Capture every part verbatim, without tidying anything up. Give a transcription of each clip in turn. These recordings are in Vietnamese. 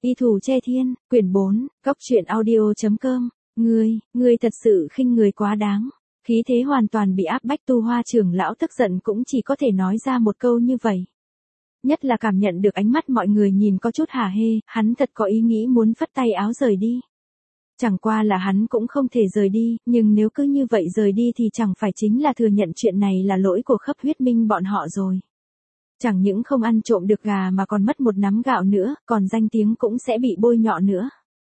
Y Thù Che Thiên, quyển bốn, góc truyện audio.com, ngươi, ngươi thật sự khinh người quá đáng. Khí thế hoàn toàn bị áp bách Tu Hoa trưởng lão tức giận cũng chỉ có thể nói ra một câu như vậy. Nhất là cảm nhận được ánh mắt mọi người nhìn có chút hả hê, hắn thật có ý nghĩ muốn phất tay áo rời đi. Chẳng qua là hắn cũng không thể rời đi, nhưng nếu cứ như vậy rời đi thì chẳng phải chính là thừa nhận chuyện này là lỗi của Khấp Huyết Minh bọn họ rồi. Chẳng những không ăn trộm được gà mà còn mất một nắm gạo nữa, còn danh tiếng cũng sẽ bị bôi nhọ nữa.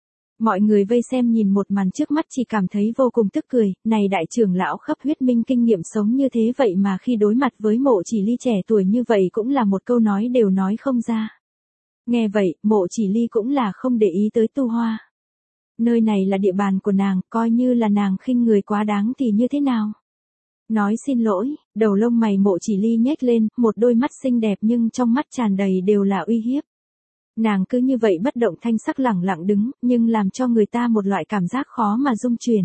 Mọi người vây xem nhìn một màn trước mắt chỉ cảm thấy vô cùng tức cười, này đại trưởng lão Khấp Huyết Minh kinh nghiệm sống như thế vậy mà khi đối mặt với Mộ Chỉ Ly trẻ tuổi như vậy cũng là một câu nói đều nói không ra. Nghe vậy, Mộ Chỉ Ly cũng là không để ý tới Tu Hoa. Nơi này là địa bàn của nàng, coi như là nàng khinh người quá đáng thì như thế nào? Nói xin lỗi, đầu lông mày Mộ Chỉ Ly nhếch lên, một đôi mắt xinh đẹp nhưng trong mắt tràn đầy đều là uy hiếp. Nàng cứ như vậy bất động thanh sắc lẳng lặng đứng, nhưng làm cho người ta một loại cảm giác khó mà dung chuyển.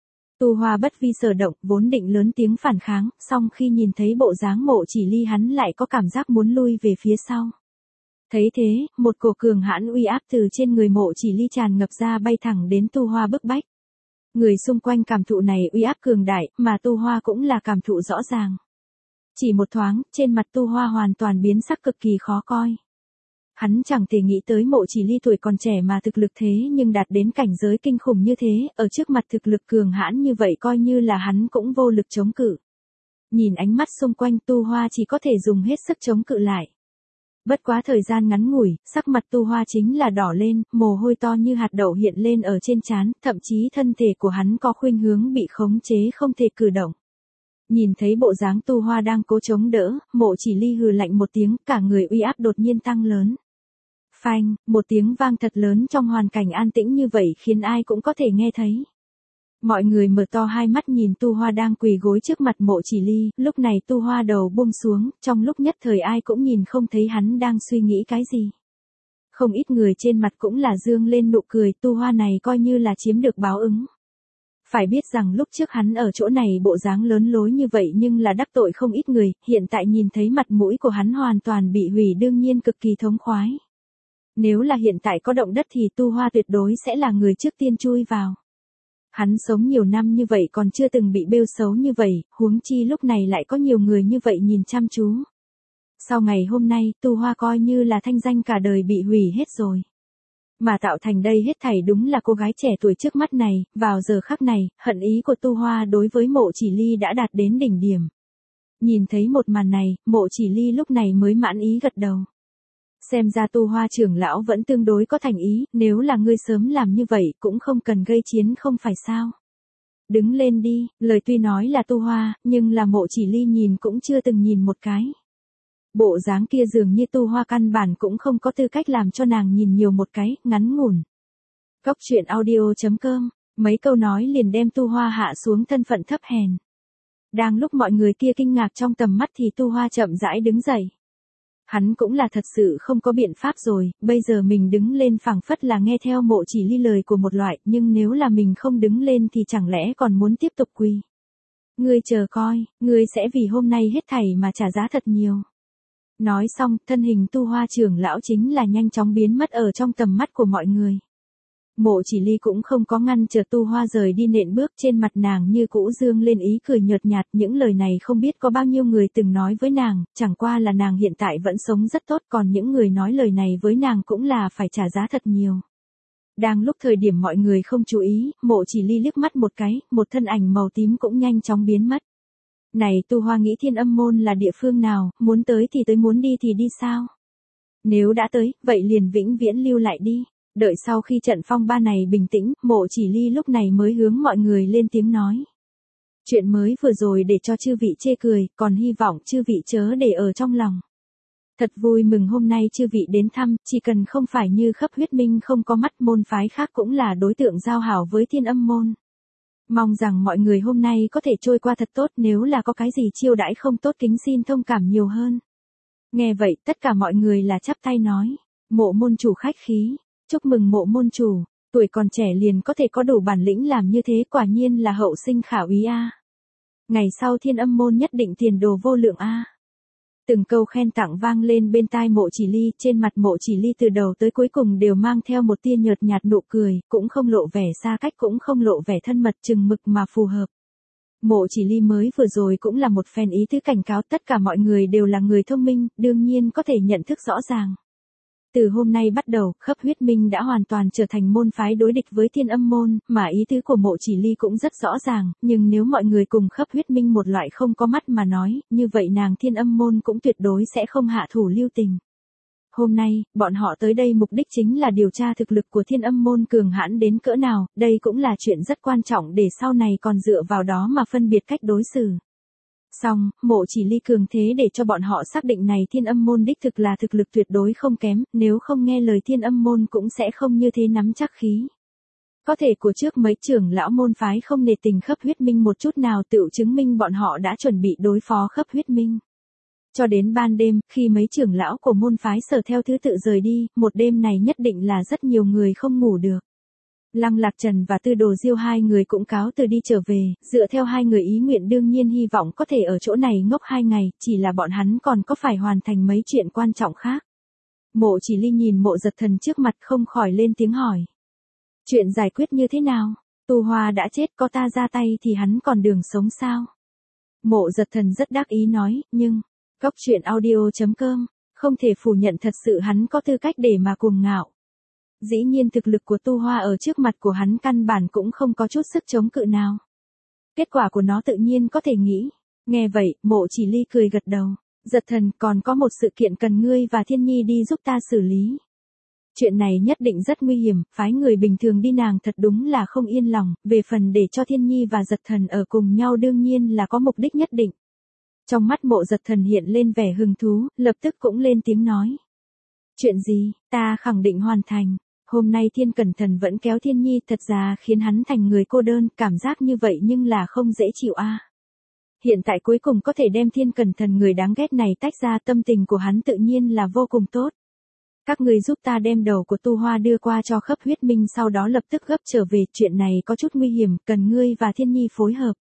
Tu Hoa bất vi sở động, vốn định lớn tiếng phản kháng, song khi nhìn thấy bộ dáng Mộ Chỉ Ly hắn lại có cảm giác muốn lui về phía sau. Thấy thế, một cổ cường hãn uy áp từ trên người Mộ Chỉ Ly tràn ngập ra bay thẳng đến Tu Hoa bức bách. Người xung quanh cảm thụ này uy áp cường đại, mà Tu Hoa cũng là cảm thụ rõ ràng. Chỉ một thoáng, trên mặt Tu Hoa hoàn toàn biến sắc cực kỳ khó coi. Hắn chẳng thể nghĩ tới Mộ Chỉ Ly tuổi còn trẻ mà thực lực thế nhưng đạt đến cảnh giới kinh khủng như thế, ở trước mặt thực lực cường hãn như vậy coi như là hắn cũng vô lực chống cự. Nhìn ánh mắt xung quanh Tu Hoa chỉ có thể dùng hết sức chống cự lại. Bất quá thời gian ngắn ngủi, sắc mặt Tu Hoa chính là đỏ lên, mồ hôi to như hạt đậu hiện lên ở trên trán, thậm chí thân thể của hắn có khuynh hướng bị khống chế không thể cử động. Nhìn thấy bộ dáng Tu Hoa đang cố chống đỡ, Mộ Chỉ Ly hừ lạnh một tiếng, cả người uy áp đột nhiên tăng lớn. Phanh, một tiếng vang thật lớn trong hoàn cảnh an tĩnh như vậy khiến ai cũng có thể nghe thấy. Mọi người mở to hai mắt nhìn Tu Hoa đang quỳ gối trước mặt Mộ Chỉ Ly, lúc này Tu Hoa đầu buông xuống, trong lúc nhất thời ai cũng nhìn không thấy hắn đang suy nghĩ cái gì. Không ít người trên mặt cũng là dương lên nụ cười, Tu Hoa này coi như là chiếm được báo ứng. Phải biết rằng lúc trước hắn ở chỗ này bộ dáng lớn lối như vậy nhưng là đắc tội không ít người, hiện tại nhìn thấy mặt mũi của hắn hoàn toàn bị hủy đương nhiên cực kỳ thống khoái. Nếu là hiện tại có động đất thì Tu Hoa tuyệt đối sẽ là người trước tiên chui vào. Hắn sống nhiều năm như vậy còn chưa từng bị bêu xấu như vậy, huống chi lúc này lại có nhiều người như vậy nhìn chăm chú. Sau ngày hôm nay, Tu Hoa coi như là thanh danh cả đời bị hủy hết rồi. Mà tạo thành đây hết thảy đúng là cô gái trẻ tuổi trước mắt này, vào giờ khắc này, hận ý của Tu Hoa đối với Mộ Chỉ Ly đã đạt đến đỉnh điểm. Nhìn thấy một màn này, Mộ Chỉ Ly lúc này mới mãn ý gật đầu. Xem ra Tu Hoa trưởng lão vẫn tương đối có thành ý, nếu là ngươi sớm làm như vậy cũng không cần gây chiến không phải sao. Đứng lên đi, lời tuy nói là Tu Hoa, nhưng là Mộ Chỉ Ly nhìn cũng chưa từng nhìn một cái. Bộ dáng kia dường như Tu Hoa căn bản cũng không có tư cách làm cho nàng nhìn nhiều một cái, ngắn ngủn. Góc truyện audio.com, mấy câu nói liền đem Tu Hoa hạ xuống thân phận thấp hèn. Đang lúc mọi người kia kinh ngạc trong tầm mắt thì Tu Hoa chậm rãi đứng dậy. Hắn cũng là thật sự không có biện pháp rồi, bây giờ mình đứng lên phảng phất là nghe theo Mộ Chỉ Ly lời của một loại, nhưng nếu là mình không đứng lên thì chẳng lẽ còn muốn tiếp tục quỳ. Ngươi chờ coi, ngươi sẽ vì hôm nay hết thảy mà trả giá thật nhiều. Nói xong, thân hình Tu Hoa trưởng lão chính là nhanh chóng biến mất ở trong tầm mắt của mọi người. Mộ Chỉ Ly cũng không có ngăn chờ Tu Hoa rời đi nện bước, trên mặt nàng như cũ dương lên ý cười nhợt nhạt, những lời này không biết có bao nhiêu người từng nói với nàng, chẳng qua là nàng hiện tại vẫn sống rất tốt, còn những người nói lời này với nàng cũng là phải trả giá thật nhiều. Đang lúc thời điểm mọi người không chú ý, Mộ Chỉ Ly liếc mắt một cái, một thân ảnh màu tím cũng nhanh chóng biến mất. Này Tu Hoa nghĩ Thiên Âm Môn là địa phương nào, muốn tới thì tới, muốn đi thì đi sao? Nếu đã tới, vậy liền vĩnh viễn lưu lại đi. Đợi sau khi trận phong ba này bình tĩnh, Mộ Chỉ Ly lúc này mới hướng mọi người lên tiếng nói. Chuyện mới vừa rồi để cho chư vị chê cười, còn hy vọng chư vị chớ để ở trong lòng. Thật vui mừng hôm nay chư vị đến thăm, chỉ cần không phải như Khấp Huyết Minh không có mắt, môn phái khác cũng là đối tượng giao hảo với Thiên Âm Môn. Mong rằng mọi người hôm nay có thể trôi qua thật tốt, nếu là có cái gì chiêu đãi không tốt kính xin thông cảm nhiều hơn. Nghe vậy, tất cả mọi người là chắp tay nói, Mộ môn chủ khách khí. Chúc mừng Mộ môn chủ, tuổi còn trẻ liền có thể có đủ bản lĩnh làm như thế, quả nhiên là hậu sinh khả úy a. Ngày sau Thiên Âm Môn nhất định tiền đồ vô lượng a. Từng câu khen tặng vang lên bên tai Mộ Chỉ Ly, trên mặt Mộ Chỉ Ly từ đầu tới cuối cùng đều mang theo một tia nhợt nhạt nụ cười, cũng không lộ vẻ xa cách cũng không lộ vẻ thân mật, chừng mực mà phù hợp. Mộ Chỉ Ly mới vừa rồi cũng là một phen ý tứ cảnh cáo, tất cả mọi người đều là người thông minh, đương nhiên có thể nhận thức rõ ràng. Từ hôm nay bắt đầu, Khấp Huyết Minh đã hoàn toàn trở thành môn phái đối địch với Thiên Âm môn, mà ý tứ của Mộ Chỉ Ly cũng rất rõ ràng, nhưng nếu mọi người cùng Khấp Huyết Minh một loại không có mắt mà nói, như vậy nàng Thiên Âm môn cũng tuyệt đối sẽ không hạ thủ lưu tình. Hôm nay, bọn họ tới đây mục đích chính là điều tra thực lực của Thiên Âm môn cường hãn đến cỡ nào, đây cũng là chuyện rất quan trọng để sau này còn dựa vào đó mà phân biệt cách đối xử. Xong, Mộ Chỉ Ly cường thế để cho bọn họ xác định này Thiên Âm môn đích thực là thực lực tuyệt đối không kém, nếu không nghe lời Thiên Âm môn cũng sẽ không như thế nắm chắc khí. Có thể của trước mấy trưởng lão môn phái không nề tình Khấp Huyết Minh một chút nào, tựu chứng minh bọn họ đã chuẩn bị đối phó Khấp Huyết Minh. Cho đến ban đêm, khi mấy trưởng lão của môn phái Sở theo thứ tự rời đi, một đêm này nhất định là rất nhiều người không ngủ được. Lăng Lạc Trần và Tư Đồ Diêu hai người cũng cáo từ đi trở về, dựa theo hai người ý nguyện đương nhiên hy vọng có thể ở chỗ này ngốc hai ngày, chỉ là bọn hắn còn có phải hoàn thành mấy chuyện quan trọng khác. Mộ Chỉ Ly nhìn Mộ Giật Thần trước mặt không khỏi lên tiếng hỏi. Chuyện giải quyết như thế nào? Tu Hoa đã chết, có ta ra tay thì hắn còn đường sống sao? Mộ Giật Thần rất đắc ý nói, nhưng, Cốc Truyện Audio chấm com, không thể phủ nhận thật sự hắn có tư cách để mà cuồng ngạo. Dĩ nhiên thực lực của Tu Hoa ở trước mặt của hắn căn bản cũng không có chút sức chống cự nào. Kết quả của nó tự nhiên có thể nghĩ. Nghe vậy, Mộ Chỉ Ly cười gật đầu. Giật Thần, còn có một sự kiện cần ngươi và Thiên Nhi đi giúp ta xử lý. Chuyện này nhất định rất nguy hiểm, phái người bình thường đi nàng thật đúng là không yên lòng, về phần để cho Thiên Nhi và Giật Thần ở cùng nhau đương nhiên là có mục đích nhất định. Trong mắt Mộ Giật Thần hiện lên vẻ hứng thú, lập tức cũng lên tiếng nói. Chuyện gì, ta khẳng định hoàn thành. Hôm nay Thiên Cẩn Thần vẫn kéo Thiên Nhi, thật ra khiến hắn thành người cô đơn, cảm giác như vậy nhưng là không dễ chịu a. À. Hiện tại cuối cùng có thể đem Thiên Cẩn Thần người đáng ghét này tách ra, tâm tình của hắn tự nhiên là vô cùng tốt. Các người giúp ta đem đầu của Tu Hoa đưa qua cho Khấp Huyết Minh, sau đó lập tức gấp trở về, chuyện này có chút nguy hiểm, cần ngươi và Thiên Nhi phối hợp.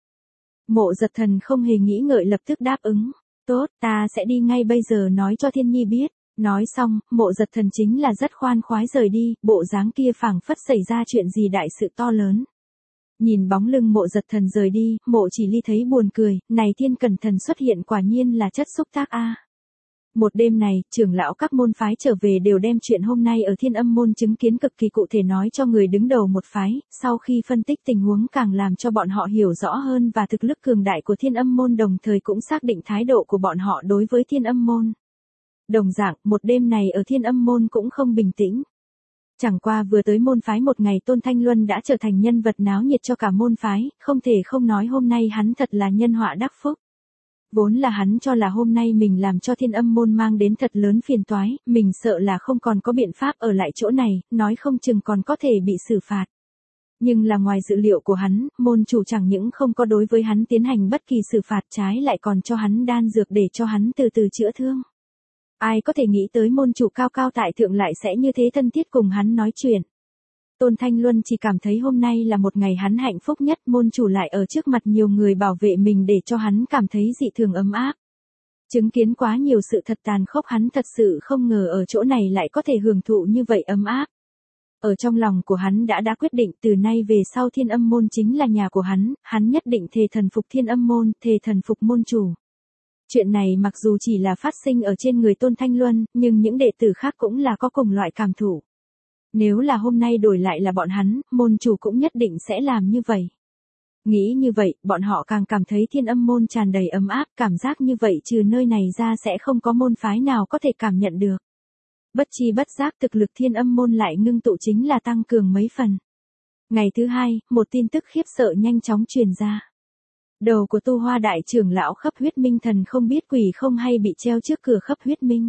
Mộ Giật Thần không hề nghĩ ngợi lập tức đáp ứng. Tốt, ta sẽ đi ngay bây giờ nói cho Thiên Nhi biết. Nói xong, Mộ Giật Thần chính là rất khoan khoái rời đi, bộ dáng kia phảng phất xảy ra chuyện gì đại sự to lớn. Nhìn bóng lưng Mộ Giật Thần rời đi, Mộ Chỉ Ly thấy buồn cười, này Thiên Cẩn Thần xuất hiện quả nhiên là chất xúc tác a. À. Một đêm này, trưởng lão các môn phái trở về đều đem chuyện hôm nay ở Thiên Âm môn chứng kiến cực kỳ cụ thể nói cho người đứng đầu một phái, sau khi phân tích tình huống càng làm cho bọn họ hiểu rõ hơn và thực lực cường đại của Thiên Âm môn, đồng thời cũng xác định thái độ của bọn họ đối với Thiên Âm môn. Đồng dạng, một đêm này ở Thiên Âm môn cũng không bình tĩnh. Chẳng qua vừa tới môn phái một ngày, Tôn Thanh Luân đã trở thành nhân vật náo nhiệt cho cả môn phái, không thể không nói hôm nay hắn thật là nhân họa đắc phúc. Vốn là hắn cho là hôm nay mình làm cho Thiên Âm môn mang đến thật lớn phiền toái, mình sợ là không còn có biện pháp ở lại chỗ này, nói không chừng còn có thể bị xử phạt. Nhưng là ngoài dự liệu của hắn, môn chủ chẳng những không có đối với hắn tiến hành bất kỳ xử phạt, trái lại còn cho hắn đan dược để cho hắn từ từ chữa thương. Ai có thể nghĩ tới môn chủ cao cao tại thượng lại sẽ như thế thân thiết cùng hắn nói chuyện. Tôn Thanh Luân chỉ cảm thấy hôm nay là một ngày hắn hạnh phúc nhất, môn chủ lại ở trước mặt nhiều người bảo vệ mình để cho hắn cảm thấy dị thường ấm áp. Chứng kiến quá nhiều sự thật tàn khốc, hắn thật sự không ngờ ở chỗ này lại có thể hưởng thụ như vậy ấm áp. Ở trong lòng của hắn đã đã quyết định từ nay về sau Thiên Âm môn chính là nhà của hắn, hắn nhất định thề thần phục Thiên Âm môn, thề thần phục môn chủ. Chuyện này mặc dù chỉ là phát sinh ở trên người Tôn Thanh Luân, nhưng những đệ tử khác cũng là có cùng loại cảm thụ. Nếu là hôm nay đổi lại là bọn hắn, môn chủ cũng nhất định sẽ làm như vậy. Nghĩ như vậy, bọn họ càng cảm thấy Thiên Âm môn tràn đầy ấm áp, cảm giác như vậy trừ nơi này ra sẽ không có môn phái nào có thể cảm nhận được. Bất chi bất giác thực lực Thiên Âm môn lại ngưng tụ chính là tăng cường mấy phần. Ngày thứ hai, một tin tức khiếp sợ nhanh chóng truyền ra. Đầu của Tu Hoa đại trưởng lão Khấp Huyết Minh thần không biết quỷ không hay bị treo trước cửa Khấp Huyết Minh.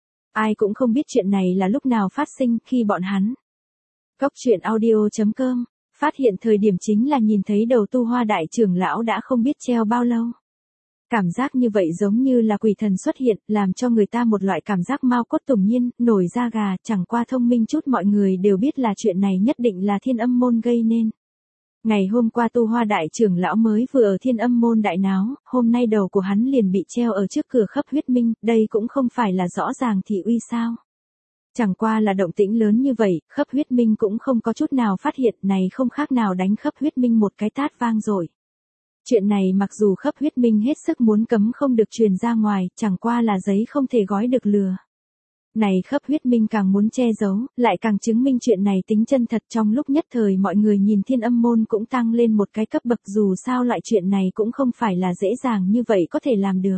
Ai cũng không biết chuyện này là lúc nào phát sinh, khi bọn hắn. Cốc Truyện Audio chấm com, phát hiện thời điểm chính là nhìn thấy đầu Tu Hoa đại trưởng lão đã không biết treo bao lâu. Cảm giác như vậy giống như là quỷ thần xuất hiện, làm cho người ta một loại cảm giác mao cốt tùng nhiên, nổi da gà, chẳng qua thông minh chút mọi người đều biết là chuyện này nhất định là Thiên Âm môn gây nên. Ngày hôm qua Tu Hoa đại trưởng lão mới vừa ở Thiên Âm môn đại náo, hôm nay đầu của hắn liền bị treo ở trước cửa Khấp Huyết Minh, đây cũng không phải là rõ ràng thị uy sao. Chẳng qua là động tĩnh lớn như vậy, Khấp Huyết Minh cũng không có chút nào phát hiện, này không khác nào đánh Khấp Huyết Minh một cái tát vang rồi. Chuyện này mặc dù Khấp Huyết Minh hết sức muốn cấm không được truyền ra ngoài, chẳng qua là giấy không thể gói được lừa. Này Khấp Huyết Minh càng muốn che giấu, lại càng chứng minh chuyện này tính chân thật. Trong lúc nhất thời mọi người nhìn Thiên Âm môn cũng tăng lên một cái cấp bậc, dù sao loại chuyện này cũng không phải là dễ dàng như vậy có thể làm được.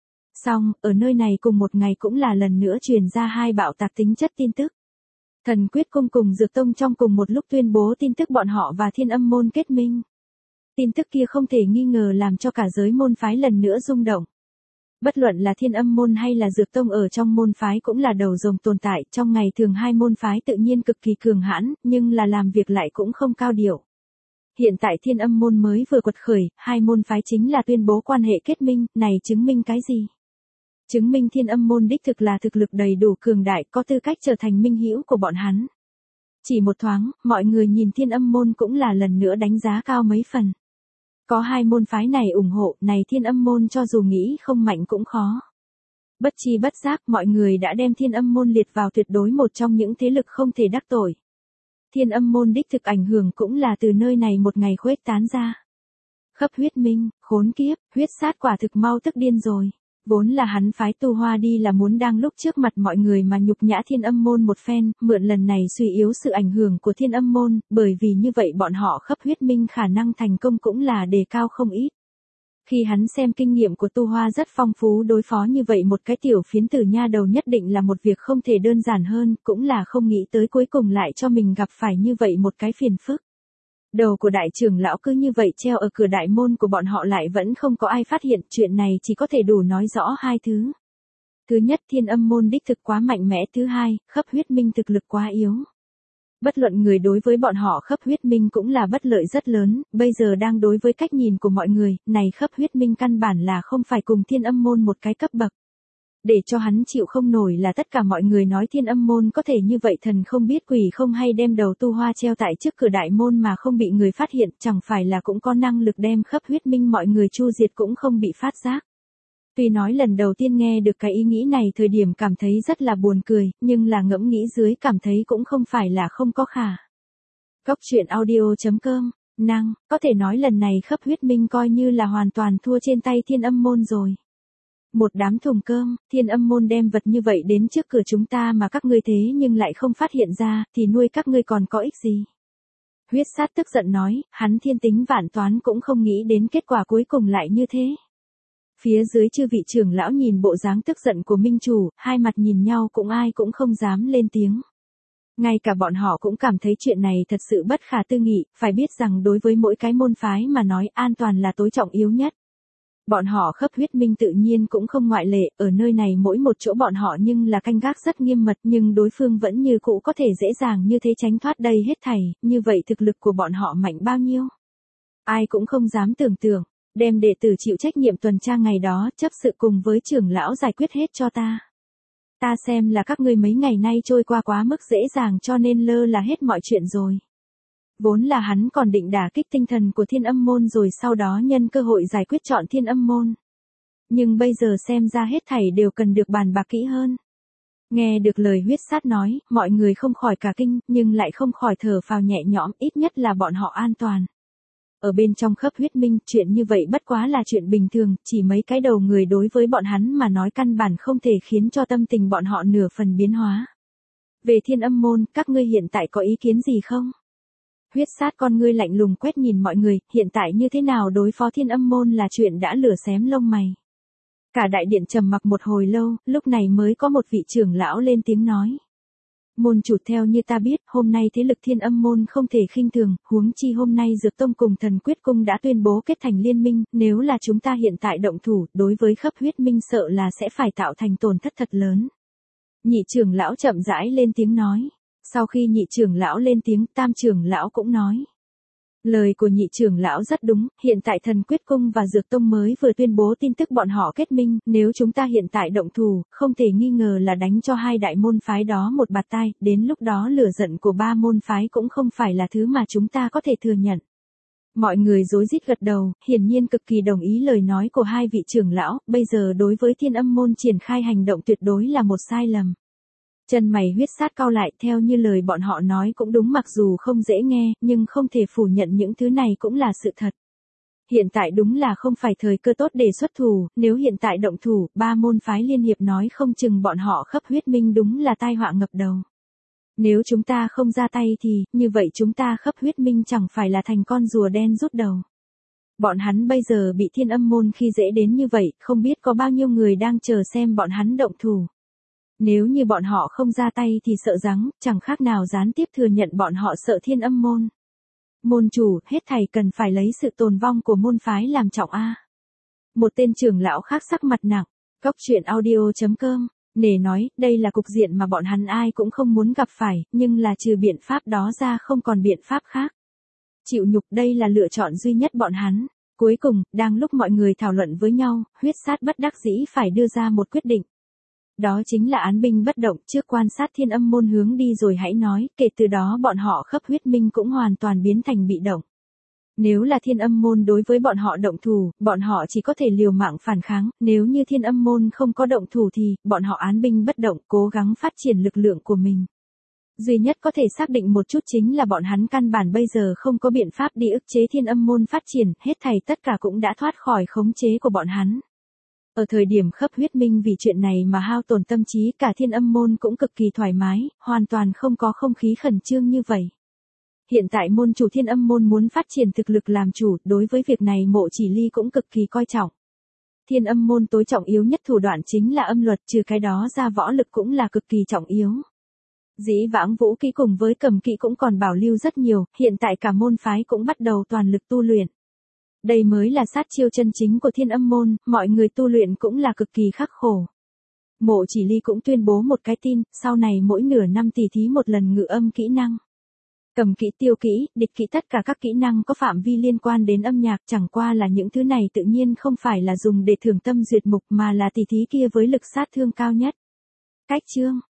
Xong, ở nơi này cùng một ngày cũng là lần nữa truyền ra hai bạo tạc tính chất tin tức. Thần Quyết Cung cùng Dược Tông trong cùng một lúc tuyên bố tin tức bọn họ và Thiên Âm môn kết minh. Tin tức kia không thể nghi ngờ làm cho cả giới môn phái lần nữa rung động. Bất luận là Thiên Âm môn hay là Dược Tông ở trong môn phái cũng là đầu rồng tồn tại, trong ngày thường hai môn phái tự nhiên cực kỳ cường hãn, nhưng là làm việc lại cũng không cao điệu. Hiện tại Thiên Âm môn mới vừa quật khởi, hai môn phái chính là tuyên bố quan hệ kết minh, này chứng minh cái gì? Chứng minh Thiên Âm môn đích thực là thực lực đầy đủ cường đại, có tư cách trở thành minh hữu của bọn hắn. Chỉ một thoáng, mọi người nhìn Thiên Âm môn cũng là lần nữa đánh giá cao mấy phần. Có hai môn phái này ủng hộ, này Thiên Âm môn cho dù nghĩ không mạnh cũng khó. Bất chi bất giác mọi người đã đem Thiên Âm môn liệt vào tuyệt đối một trong những thế lực không thể đắc tội. Thiên Âm môn đích thực ảnh hưởng cũng là từ nơi này một ngày khuếch tán ra. Khấp Huyết Minh, khốn kiếp, huyết sát quả thực mau tức điên rồi. Vốn là hắn phái Tu Hoa đi là muốn đang lúc trước mặt mọi người mà nhục nhã Thiên Âm môn một phen, mượn lần này suy yếu sự ảnh hưởng của Thiên Âm môn, bởi vì như vậy bọn họ Khấp Huyết Minh khả năng thành công cũng là đề cao không ít. Khi hắn xem kinh nghiệm của Tu Hoa rất phong phú, đối phó như vậy một cái tiểu phiến tử nha đầu nhất định là một việc không thể đơn giản hơn, cũng là không nghĩ tới cuối cùng lại cho mình gặp phải như vậy một cái phiền phức. Đầu của đại trưởng lão cứ như vậy treo ở cửa đại môn của bọn họ lại vẫn không có ai phát hiện, chuyện này chỉ có thể đủ nói rõ hai thứ. Thứ nhất, Thiên Âm môn đích thực quá mạnh mẽ, thứ hai, Khấp Huyết Minh thực lực quá yếu. Bất luận người đối với bọn họ Khấp Huyết Minh cũng là bất lợi rất lớn, bây giờ đang đối với cách nhìn của mọi người, này Khấp Huyết Minh căn bản là không phải cùng Thiên Âm môn một cái cấp bậc. Để cho hắn chịu không nổi là tất cả mọi người nói Thiên Âm môn có thể như vậy thần không biết quỷ không hay đem đầu Tu Hoa treo tại trước cửa đại môn mà không bị người phát hiện, chẳng phải là cũng có năng lực đem Khấp Huyết Minh mọi người chu diệt cũng không bị phát giác. Tuy nói lần đầu tiên nghe được cái ý nghĩ này thời điểm cảm thấy rất là buồn cười, nhưng là ngẫm nghĩ dưới cảm thấy cũng không phải là không có khả. Góc truyện audio chấm com, năng, có thể nói lần này Khấp Huyết Minh coi như là hoàn toàn thua trên tay Thiên Âm môn rồi. Một đám thùng cơm, Thiên Âm môn đem vật như vậy đến trước cửa chúng ta mà các ngươi thế nhưng lại không phát hiện ra, thì nuôi các ngươi còn có ích gì? Huyết sát tức giận nói, hắn thiên tính vạn toán cũng không nghĩ đến kết quả cuối cùng lại như thế. Phía dưới chư vị trưởng lão nhìn bộ dáng tức giận của minh chủ, hai mặt nhìn nhau cũng ai cũng không dám lên tiếng. Ngay cả bọn họ cũng cảm thấy chuyện này thật sự bất khả tư nghị, phải biết rằng đối với mỗi cái môn phái mà nói an toàn là tối trọng yếu nhất. Bọn họ Khấp Huyết Minh tự nhiên cũng không ngoại lệ, ở nơi này mỗi một chỗ bọn họ nhưng là canh gác rất nghiêm mật, nhưng đối phương vẫn như cũ có thể dễ dàng như thế tránh thoát đây hết thảy, như vậy thực lực của bọn họ mạnh bao nhiêu? Ai cũng không dám tưởng tượng, đem đệ tử chịu trách nhiệm tuần tra ngày đó, chấp sự cùng với trưởng lão giải quyết hết cho ta. Ta xem là các ngươi mấy ngày nay trôi qua quá mức dễ dàng cho nên lơ là hết mọi chuyện rồi. Vốn là hắn còn định đả kích tinh thần của Thiên Âm môn rồi sau đó nhân cơ hội giải quyết chọn Thiên Âm môn. Nhưng bây giờ xem ra hết thảy đều cần được bàn bạc kỹ hơn. Nghe được lời huyết sát nói, mọi người không khỏi cả kinh, nhưng lại không khỏi thở phào nhẹ nhõm, ít nhất là bọn họ an toàn. Ở bên trong Khấp Huyết Minh, chuyện như vậy bất quá là chuyện bình thường, chỉ mấy cái đầu người đối với bọn hắn mà nói căn bản không thể khiến cho tâm tình bọn họ nửa phần biến hóa. Về Thiên Âm môn, các ngươi hiện tại có ý kiến gì không? Huyết sát con ngươi lạnh lùng quét nhìn mọi người, hiện tại như thế nào đối phó Thiên Âm môn là chuyện đã lửa xém lông mày. Cả đại điện trầm mặc một hồi lâu, lúc này mới có một vị trưởng lão lên tiếng nói. Môn chủ, theo như ta biết, hôm nay thế lực Thiên Âm môn không thể khinh thường, huống chi hôm nay Dược Tông cùng Thần Quyết Cung đã tuyên bố kết thành liên minh, nếu là chúng ta hiện tại động thủ, đối với Khấp Huyết Minh sợ là sẽ phải tạo thành tổn thất thật lớn. Nhị trưởng lão chậm rãi lên tiếng nói. Sau khi nhị trưởng lão lên tiếng, tam trưởng lão cũng nói. Lời của nhị trưởng lão rất đúng, hiện tại Thần Quyết Cung và Dược Tông mới vừa tuyên bố tin tức bọn họ kết minh, nếu chúng ta hiện tại động thủ, không thể nghi ngờ là đánh cho hai đại môn phái đó một bạt tai, đến lúc đó lửa giận của ba môn phái cũng không phải là thứ mà chúng ta có thể thừa nhận. Mọi người rối rít gật đầu, hiển nhiên cực kỳ đồng ý lời nói của hai vị trưởng lão, bây giờ đối với Thiên Âm môn triển khai hành động tuyệt đối là một sai lầm. Chân mày huyết sát cau lại, theo như lời bọn họ nói cũng đúng, mặc dù không dễ nghe, nhưng không thể phủ nhận những thứ này cũng là sự thật. Hiện tại đúng là không phải thời cơ tốt để xuất thủ, nếu hiện tại động thủ, ba môn phái liên hiệp nói không chừng bọn họ khắp huyết minh đúng là tai họa ngập đầu. Nếu chúng ta không ra tay thì, như vậy chúng ta khắp huyết minh chẳng phải là thành con rùa đen rút đầu. Bọn hắn bây giờ bị Thiên Âm môn khi dễ đến như vậy, không biết có bao nhiêu người đang chờ xem bọn hắn động thủ. Nếu như bọn họ không ra tay thì sợ rằng, chẳng khác nào gián tiếp thừa nhận bọn họ sợ Thiên Âm môn. Môn chủ, hết thảy cần phải lấy sự tồn vong của môn phái làm trọng a. Một tên trưởng lão khác sắc mặt nặng, Cốc Truyện Audio chấm com, nể nói, đây là cục diện mà bọn hắn ai cũng không muốn gặp phải, nhưng là trừ biện pháp đó ra không còn biện pháp khác. Chịu nhục, đây là lựa chọn duy nhất bọn hắn. Cuối cùng, đang lúc mọi người thảo luận với nhau, huyết sát bất đắc dĩ phải đưa ra một quyết định. Đó chính là án binh bất động, trước quan sát Thiên Âm môn hướng đi rồi hãy nói, kể từ đó bọn họ khắp huyết minh cũng hoàn toàn biến thành bị động. Nếu là Thiên Âm môn đối với bọn họ động thủ, bọn họ chỉ có thể liều mạng phản kháng, nếu như Thiên Âm môn không có động thủ thì, bọn họ án binh bất động, cố gắng phát triển lực lượng của mình. Duy nhất có thể xác định một chút chính là bọn hắn căn bản bây giờ không có biện pháp đi ức chế Thiên Âm môn phát triển, hết thảy tất cả cũng đã thoát khỏi khống chế của bọn hắn. Ở thời điểm khắp huyết minh vì chuyện này mà hao tổn tâm trí, cả Thiên Âm môn cũng cực kỳ thoải mái, hoàn toàn không có không khí khẩn trương như vậy. Hiện tại môn chủ Thiên Âm môn muốn phát triển thực lực làm chủ, đối với việc này Mộ Chỉ Ly cũng cực kỳ coi trọng. Thiên Âm môn tối trọng yếu nhất thủ đoạn chính là âm luật, trừ cái đó ra võ lực cũng là cực kỳ trọng yếu. Dĩ vãng vũ kỹ cùng với cầm kỹ cũng còn bảo lưu rất nhiều, hiện tại cả môn phái cũng bắt đầu toàn lực tu luyện. Đây mới là sát chiêu chân chính của Thiên Âm môn, mọi người tu luyện cũng là cực kỳ khắc khổ. Mộ Chỉ Ly cũng tuyên bố một cái tin, sau này mỗi nửa năm tỉ thí một lần ngự âm kỹ năng. Cầm kỹ, tiêu kỹ, địch kỹ, tất cả các kỹ năng có phạm vi liên quan đến âm nhạc, chẳng qua là những thứ này tự nhiên không phải là dùng để thưởng tâm duyệt mục mà là tỉ thí kia với lực sát thương cao nhất. Cách chương